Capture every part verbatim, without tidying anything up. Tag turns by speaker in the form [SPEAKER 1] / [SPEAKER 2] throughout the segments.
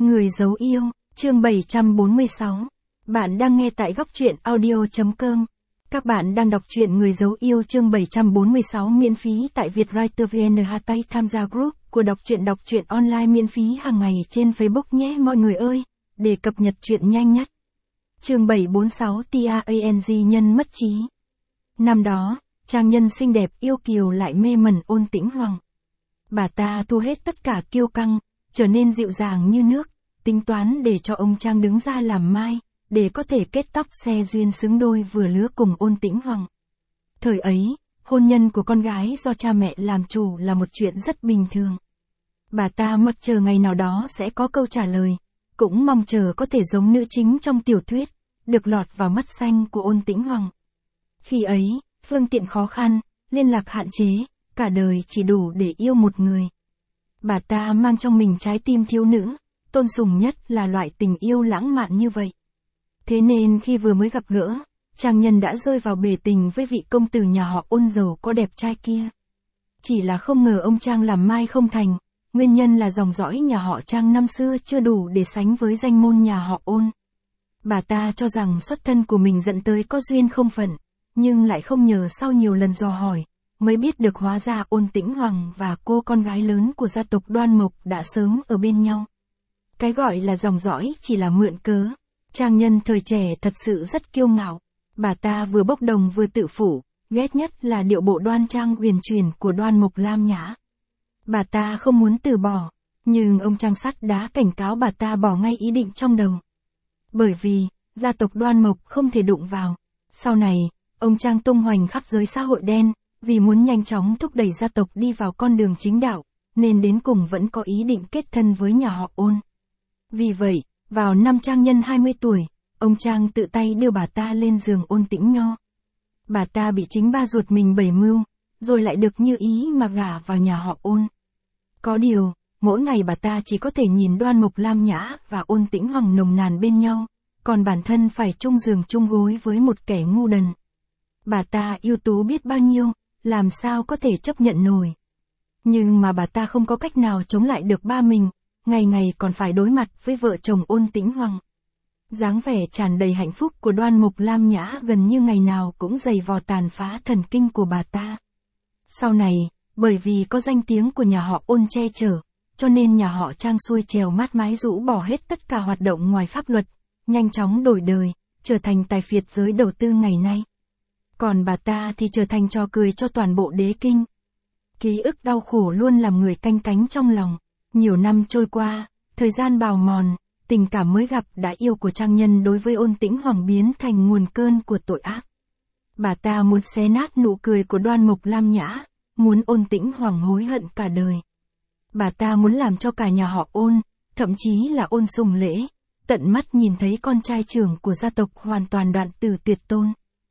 [SPEAKER 1] Người giấu yêu, chương bảy trăm bốn mươi sáu. Bạn đang nghe tại góc truyện audio chấm com. Các bạn đang đọc truyện Người giấu yêu chương bảy trăm bốn mươi sáu miễn phí tại Vietwriter vê en. Hashtag tham gia group của đọc truyện đọc truyện online miễn phí hàng ngày trên Facebook nhé mọi người ơi, để cập nhật truyện nhanh nhất. Chương bảy trăm bốn mươi sáu Tang nhân mất trí. Năm đó, trang nhân xinh đẹp yêu kiều lại mê mẩn Ôn Tĩnh Hoàng. Bà ta thu hết tất cả kiêu căng, trở nên dịu dàng như nước, tính toán để cho ông Trang đứng ra làm mai, để có thể kết tóc xe duyên xứng đôi vừa lứa cùng Ôn Tĩnh Hoàng. Thời ấy, hôn nhân của con gái do cha mẹ làm chủ là một chuyện rất bình thường. Bà ta mong chờ ngày nào đó sẽ có câu trả lời, cũng mong chờ có thể giống nữ chính trong tiểu thuyết, được lọt vào mắt xanh của Ôn Tĩnh Hoàng. Khi ấy, phương tiện khó khăn, liên lạc hạn chế, cả đời chỉ đủ để yêu một người. Bà ta mang trong mình trái tim thiếu nữ, tôn sùng nhất là loại tình yêu lãng mạn như vậy. Thế nên khi vừa mới gặp gỡ, trang nhân đã rơi vào bể tình với vị công tử nhà họ Ôn giàu có đẹp trai kia. Chỉ là không ngờ ông Trang làm mai không thành, nguyên nhân là dòng dõi nhà họ Trang năm xưa chưa đủ để sánh với danh môn nhà họ Ôn. Bà ta cho rằng xuất thân của mình dẫn tới có duyên không phận, nhưng lại không ngờ sau nhiều lần dò hỏi, mới biết được hóa ra Ôn Tĩnh Hoàng và cô con gái lớn của gia tộc Đoan Mộc đã sớm ở bên nhau. Cái gọi là dòng dõi chỉ là mượn cớ. Trang nhân thời trẻ thật sự rất kiêu ngạo. Bà ta vừa bốc đồng vừa tự phủ, ghét nhất là điệu bộ đoan trang uyển chuyển của Đoan Mộc Lam Nhã. Bà ta không muốn từ bỏ, nhưng ông Trang sắt đá cảnh cáo bà ta bỏ ngay ý định trong đầu. Bởi vì, gia tộc Đoan Mộc không thể đụng vào. Sau này, ông Trang tung hoành khắp giới xã hội đen, vì muốn nhanh chóng thúc đẩy gia tộc đi vào con đường chính đạo, nên đến cùng vẫn có ý định kết thân với nhà họ Ôn. Vì vậy, vào năm trang nhân hai mươi tuổi, ông Trang tự tay đưa bà ta lên giường Ôn Tĩnh Nho. Bà ta bị chính ba ruột mình bày mưu, rồi lại được như ý mà gả vào nhà họ Ôn. Có điều, mỗi ngày bà ta chỉ có thể nhìn Đoan Mộc Lam Nhã và Ôn Tĩnh Hoàng nồng nàn bên nhau, còn bản thân phải chung giường chung gối với một kẻ ngu đần. Bà ta ưu tú biết bao nhiêu, làm sao có thể chấp nhận nổi. Nhưng mà bà ta không có cách nào chống lại được ba mình, ngày ngày còn phải đối mặt với vợ chồng Ôn Tĩnh Hoàng. Dáng vẻ tràn đầy hạnh phúc của Đoan Mộc Lam Nhã gần như ngày nào cũng giày vò tàn phá thần kinh của bà ta. Sau này, bởi vì có danh tiếng của nhà họ Ôn che chở, cho nên nhà họ Trang xuôi trèo mát mái rũ bỏ hết tất cả hoạt động ngoài pháp luật, nhanh chóng đổi đời, trở thành tài phiệt giới đầu tư ngày nay. Còn bà ta thì trở thành trò cười cho toàn bộ đế kinh. Ký ức đau khổ luôn làm người canh cánh trong lòng. Nhiều năm trôi qua, thời gian bào mòn, tình cảm mới gặp đã yêu của trang nhân đối với Ôn Tĩnh Hoàng biến thành nguồn cơn của tội ác. Bà ta muốn xé nát nụ cười của Đoan Mộc Lam Nhã, muốn Ôn Tĩnh Hoàng hối hận cả đời. Bà ta muốn làm cho cả nhà họ Ôn, thậm chí là Ôn Sùng Lễ, tận mắt nhìn thấy con trai trưởng của gia tộc hoàn toàn đoạn tử tuyệt tôn.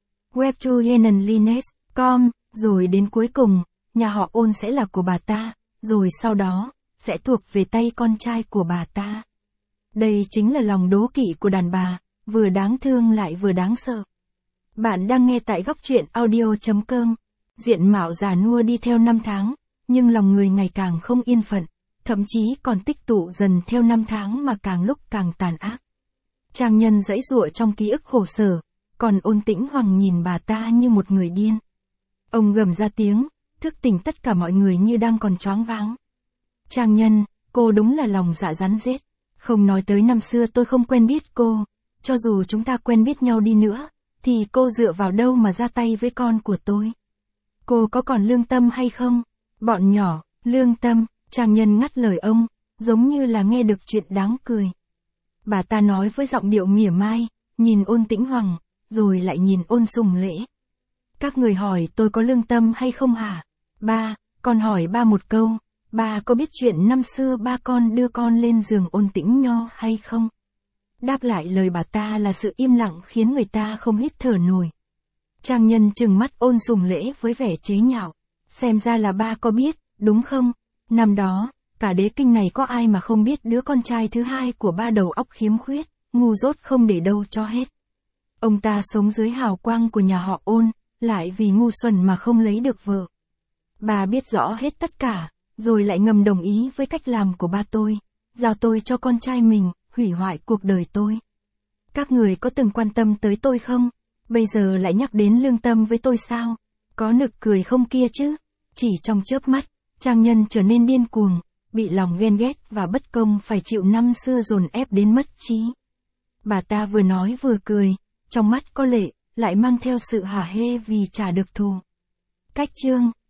[SPEAKER 1] Webtoonliness chấm com, rồi đến cuối cùng, nhà họ Ôn sẽ là của bà ta, rồi sau đó, sẽ thuộc về tay con trai của bà ta. Đây chính là lòng đố kỵ của đàn bà, vừa đáng thương lại vừa đáng sợ. Bạn đang nghe tại góc truyện audio chấm com. Diện mạo già nua đi theo năm tháng, nhưng lòng người ngày càng không yên phận, thậm chí còn tích tụ dần theo năm tháng mà càng lúc càng tàn ác. Trang nhân giãy giụa trong ký ức khổ sở, còn Ôn Tĩnh Hoàng nhìn bà ta như một người điên. Ông gầm ra tiếng, thức tỉnh tất cả mọi người như đang còn choáng váng. Trang nhân, cô đúng là lòng dạ rắn rết. Không nói tới năm xưa tôi không quen biết cô, cho dù chúng ta quen biết nhau đi nữa, thì cô dựa vào đâu mà ra tay với con của tôi? Cô có còn lương tâm hay không? Bọn nhỏ, lương tâm, trang nhân ngắt lời ông, giống như là nghe được chuyện đáng cười. Bà ta nói với giọng điệu mỉa mai, nhìn Ôn Tĩnh Hoàng, rồi lại nhìn Ôn Sùng Lễ. Các người hỏi tôi có lương tâm hay không hả? Ba, con hỏi ba một câu. Ba có biết chuyện năm xưa ba con đưa con lên giường Ôn Tĩnh Nho hay không? Đáp lại lời bà ta là sự im lặng khiến người ta không hít thở nổi. Trang nhân trừng mắt Ôn Sùng Lễ với vẻ chế nhạo. Xem ra là ba có biết, đúng không? Năm đó, cả đế kinh này có ai mà không biết đứa con trai thứ hai của ba đầu óc khiếm khuyết, ngu dốt không để đâu cho hết. Ông ta sống dưới hào quang của nhà họ Ôn, lại vì ngu xuẩn mà không lấy được vợ. Bà biết rõ hết tất cả, rồi lại ngầm đồng ý với cách làm của ba tôi. giao tôi cho con trai mình, hủy hoại cuộc đời tôi. Các người có từng quan tâm tới tôi không? Bây giờ lại nhắc đến lương tâm với tôi sao? Có nực cười không kia chứ? Chỉ trong chớp mắt, trang nhân trở nên điên cuồng, bị lòng ghen ghét và bất công phải chịu năm xưa dồn ép đến mất trí. Bà ta vừa nói vừa cười, trong mắt có lệ, lại mang theo sự hả hê vì trả được thù. Cách chương